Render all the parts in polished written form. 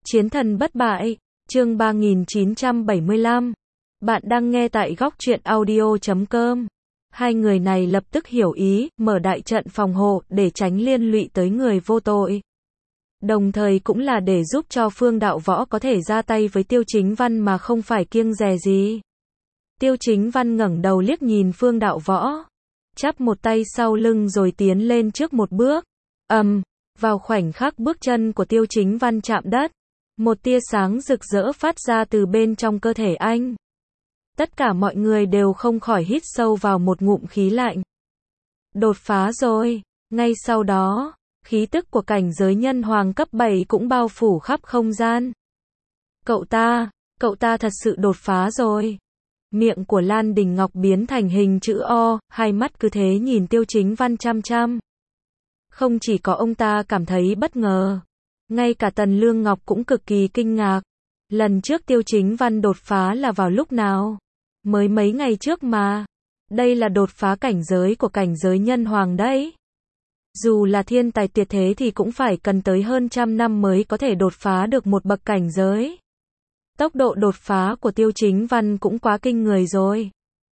Chiến thần bất bại, chương 3975. Bạn đang nghe tại góc truyện audio.com. Hai người này lập tức hiểu ý, mở đại trận phòng hộ để tránh liên lụy tới người vô tội. Đồng thời cũng là để giúp cho Phương Đạo Võ có thể ra tay với Tiêu Chính Văn mà không phải kiêng dè gì. Tiêu Chính Văn ngẩng đầu liếc nhìn Phương Đạo Võ, chắp một tay sau lưng rồi tiến lên trước một bước. Vào khoảnh khắc bước chân của Tiêu Chính Văn chạm đất, một tia sáng rực rỡ phát ra từ bên trong cơ thể anh. Tất cả mọi người đều không khỏi hít sâu vào một ngụm khí lạnh. Đột phá rồi. Ngay sau đó, khí tức của cảnh giới nhân hoàng cấp 7 cũng bao phủ khắp không gian. Cậu ta thật sự đột phá rồi. Miệng của Lan Đình Ngọc biến thành hình chữ O, hai mắt cứ thế nhìn Tiêu Chính Văn chăm chăm. Không chỉ có ông ta cảm thấy bất ngờ, ngay cả Tần Lương Ngọc cũng cực kỳ kinh ngạc. Lần trước Tiêu Chính Văn đột phá là vào lúc nào? Mới mấy ngày trước mà. Đây là đột phá cảnh giới của cảnh giới nhân hoàng đấy. Dù là thiên tài tuyệt thế thì cũng phải cần tới hơn trăm năm mới có thể đột phá được một bậc cảnh giới. Tốc độ đột phá của Tiêu Chính Văn cũng quá kinh người rồi.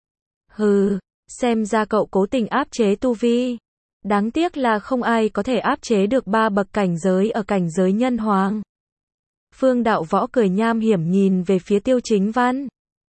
Xem ra cậu cố tình áp chế tu vi. Đáng tiếc là không ai có thể áp chế được 3 bậc cảnh giới ở cảnh giới nhân hoàng. Phương Đạo Võ cười nham hiểm nhìn về phía Tiêu Chính Văn.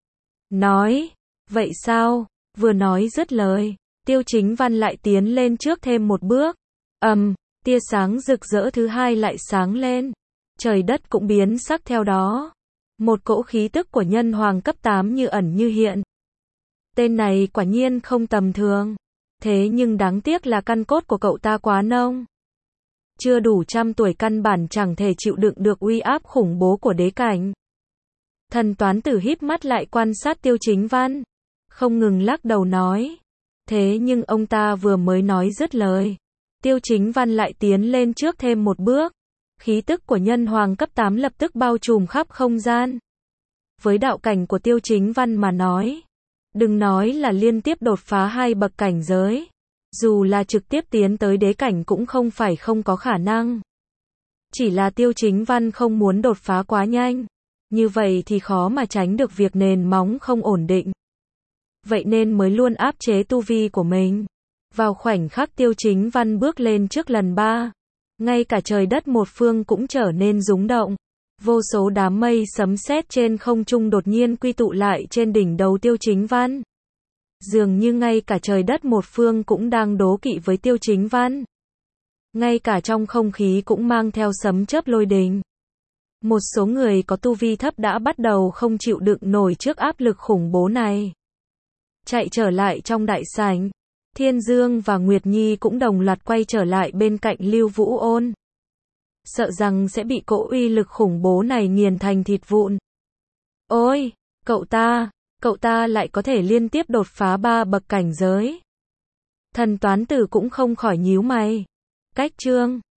Nói, vậy sao? Vừa nói dứt lời, Tiêu Chính Văn lại tiến lên trước thêm một bước. Tia sáng rực rỡ thứ hai lại sáng lên. Trời đất cũng biến sắc theo đó. Một cỗ khí tức của nhân hoàng cấp 8 như ẩn như hiện. Tên này quả nhiên không tầm thường. Thế nhưng đáng tiếc là căn cốt của cậu ta quá nông. Chưa đủ trăm tuổi căn bản chẳng thể chịu đựng được uy áp khủng bố của đế cảnh. Thần Toán Tử híp mắt lại quan sát Tiêu Chính Văn, không ngừng lắc đầu nói. Thế nhưng ông ta vừa mới nói dứt lời, Tiêu Chính Văn lại tiến lên trước thêm một bước. Khí tức của nhân hoàng cấp 8 lập tức bao trùm khắp không gian. Với đạo cảnh của Tiêu Chính Văn mà nói, đừng nói là liên tiếp đột phá 2 bậc cảnh giới, dù là trực tiếp tiến tới đế cảnh cũng không phải không có khả năng. Chỉ là Tiêu Chính Văn không muốn đột phá quá nhanh, như vậy thì khó mà tránh được việc nền móng không ổn định. Vậy nên mới luôn áp chế tu vi của mình. Vào khoảnh khắc Tiêu Chính Văn bước lên trước lần 3, ngay cả trời đất một phương cũng trở nên rúng động. Vô số đám mây sấm sét trên không trung đột nhiên quy tụ lại trên đỉnh đầu Tiêu Chính Văn. Dường như ngay cả trời đất một phương cũng đang đố kỵ với Tiêu Chính Văn. Ngay cả trong không khí cũng mang theo sấm chớp lôi đình. Một số người có tu vi thấp đã bắt đầu không chịu đựng nổi trước áp lực khủng bố này. Chạy trở lại trong đại sảnh, Thiên Dương và Nguyệt Nhi cũng đồng loạt quay trở lại bên cạnh Lưu Vũ Ôn. Sợ rằng sẽ bị cỗ uy lực khủng bố này nghiền thành thịt vụn. Ôi, cậu ta lại có thể liên tiếp đột phá 3 bậc cảnh giới. Thần Toán Tử cũng không khỏi nhíu mày. Cách chương